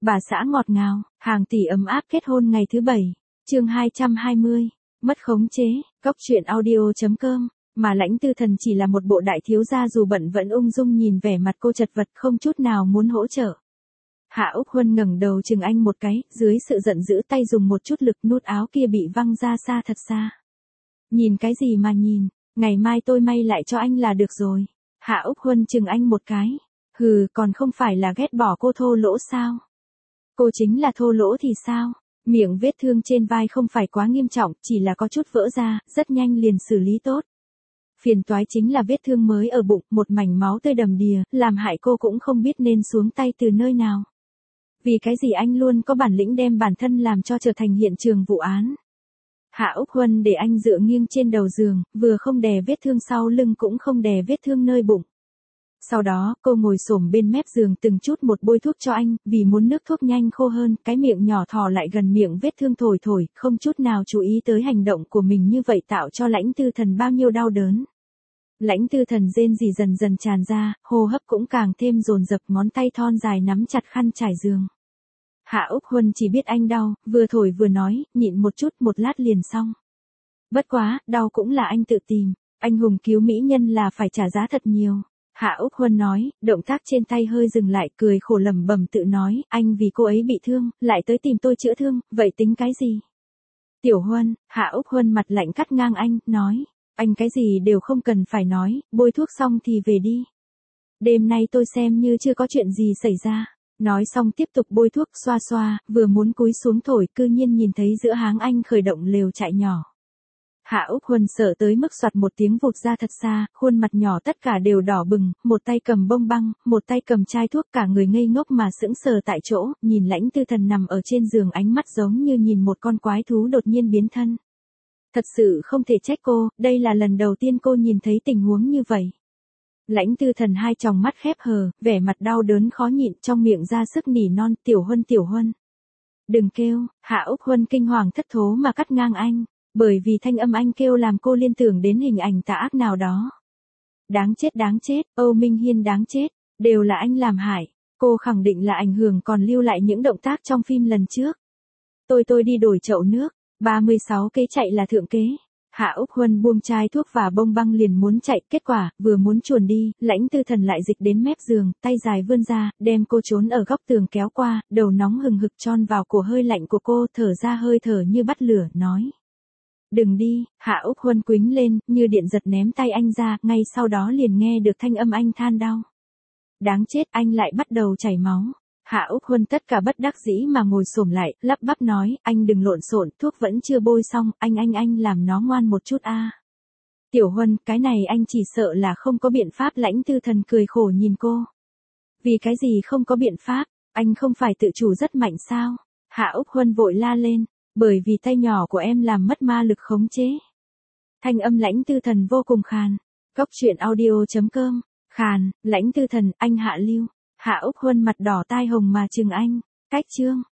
Bà xã ngọt ngào, hàng tỷ ấm áp kết hôn ngày thứ 7. Chương 220. Mất khống chế. Cốc truyện audio.com. Mà Lãnh Tư Thần chỉ là một bộ đại thiếu gia dù bận vẫn ung dung nhìn vẻ mặt cô chật vật không chút nào muốn hỗ trợ. Hạ Úc Huân ngẩng đầu chừng anh một cái, dưới sự giận dữ tay dùng một chút lực nút áo kia bị văng ra xa thật xa. Nhìn cái gì mà nhìn, ngày mai tôi may lại cho anh là được rồi. Hạ Úc Huân chừng anh một cái. Hừ, còn không phải là ghét bỏ cô thô lỗ sao? Cô chính là thô lỗ thì sao? Miệng vết thương trên vai không phải quá nghiêm trọng, chỉ là có chút vỡ ra, rất nhanh liền xử lý tốt. Phiền toái chính là vết thương mới ở bụng, một mảnh máu tươi đầm đìa, làm hại cô cũng không biết nên xuống tay từ nơi nào. Vì cái gì anh luôn có bản lĩnh đem bản thân làm cho trở thành hiện trường vụ án. Hạ Úc Huân để anh dựa nghiêng trên đầu giường, vừa không đè vết thương sau lưng cũng không đè vết thương nơi bụng. Sau đó, cô ngồi xổm bên mép giường từng chút một bôi thuốc cho anh, vì muốn nước thuốc nhanh khô hơn, cái miệng nhỏ thò lại gần miệng vết thương thổi thổi, không chút nào chú ý tới hành động của mình như vậy tạo cho Lãnh Tư Thần bao nhiêu đau đớn. Lãnh Tư Thần rên rỉ dần dần tràn ra, hô hấp cũng càng thêm dồn dập, ngón tay thon dài nắm chặt khăn trải giường. Hạ Úc Huân chỉ biết anh đau, vừa thổi vừa nói, nhịn một chút một lát liền xong. Bất quá, đau cũng là anh tự tìm, anh hùng cứu mỹ nhân là phải trả giá thật nhiều. Hạ Úc Huân nói, động tác trên tay hơi dừng lại, cười khổ lẩm bẩm tự nói, anh vì cô ấy bị thương, lại tới tìm tôi chữa thương, vậy tính cái gì? Tiểu Huân, Hạ Úc Huân mặt lạnh cắt ngang anh, nói, anh cái gì đều không cần phải nói, bôi thuốc xong thì về đi. Đêm nay tôi xem như chưa có chuyện gì xảy ra. Nói xong tiếp tục bôi thuốc xoa xoa, vừa muốn cúi xuống thổi, cư nhiên nhìn thấy giữa háng anh khởi động lều trại nhỏ. Hạ Úc Huân sợ tới mức soạt một tiếng vụt ra thật xa, khuôn mặt nhỏ tất cả đều đỏ bừng, một tay cầm bông băng, một tay cầm chai thuốc, cả người ngây ngốc mà sững sờ tại chỗ, nhìn Lãnh Tư Thần nằm ở trên giường, ánh mắt giống như nhìn một con quái thú đột nhiên biến thân. Thật sự không thể trách cô, đây là lần đầu tiên cô nhìn thấy tình huống như vậy. Lãnh Tư Thần hai tròng mắt khép hờ, vẻ mặt đau đớn khó nhịn, trong miệng ra sức nỉ non, Tiểu Huân Tiểu Huân. Đừng kêu, Hạ Úc Huân kinh hoàng thất thố mà cắt ngang anh, bởi vì thanh âm anh kêu làm cô liên tưởng đến hình ảnh tà ác nào đó. Đáng chết, Âu Minh Hiên đáng chết, đều là anh làm hại, cô khẳng định là ảnh hưởng còn lưu lại những động tác trong phim lần trước. Tôi đi đổi chậu nước, 36 kế chạy là thượng kế. Hạ Úc Huân buông chai thuốc và bông băng liền muốn chạy, kết quả, vừa muốn chuồn đi, Lãnh Tư Thần lại dịch đến mép giường, tay dài vươn ra, đem cô trốn ở góc tường kéo qua, đầu nóng hừng hực tròn vào cổ hơi lạnh của cô, thở ra hơi thở như bắt lửa, nói. Đừng đi, Hạ Úc Huân quýnh lên, như điện giật ném tay anh ra, ngay sau đó liền nghe được thanh âm anh than đau. Đáng chết, anh lại bắt đầu chảy máu. Hạ Úc Huân tất cả bất đắc dĩ mà ngồi xổm lại, lắp bắp nói, anh đừng lộn xộn, thuốc vẫn chưa bôi xong, anh làm nó ngoan một chút a. Tiểu Huân, cái này anh chỉ sợ là không có biện pháp. Lãnh Tư Thần cười khổ nhìn cô. Vì cái gì không có biện pháp, anh không phải tự chủ rất mạnh sao? Hạ Úc Huân vội la lên, bởi vì tay nhỏ của em làm mất ma lực khống chế. Thanh âm Lãnh Tư Thần vô cùng khàn. Cốc truyện audio.com. Khàn, Lãnh Tư Thần, anh Hạ Lưu. Hạ Úc Huân mặt đỏ tai hồng mà chừng anh, cách chương.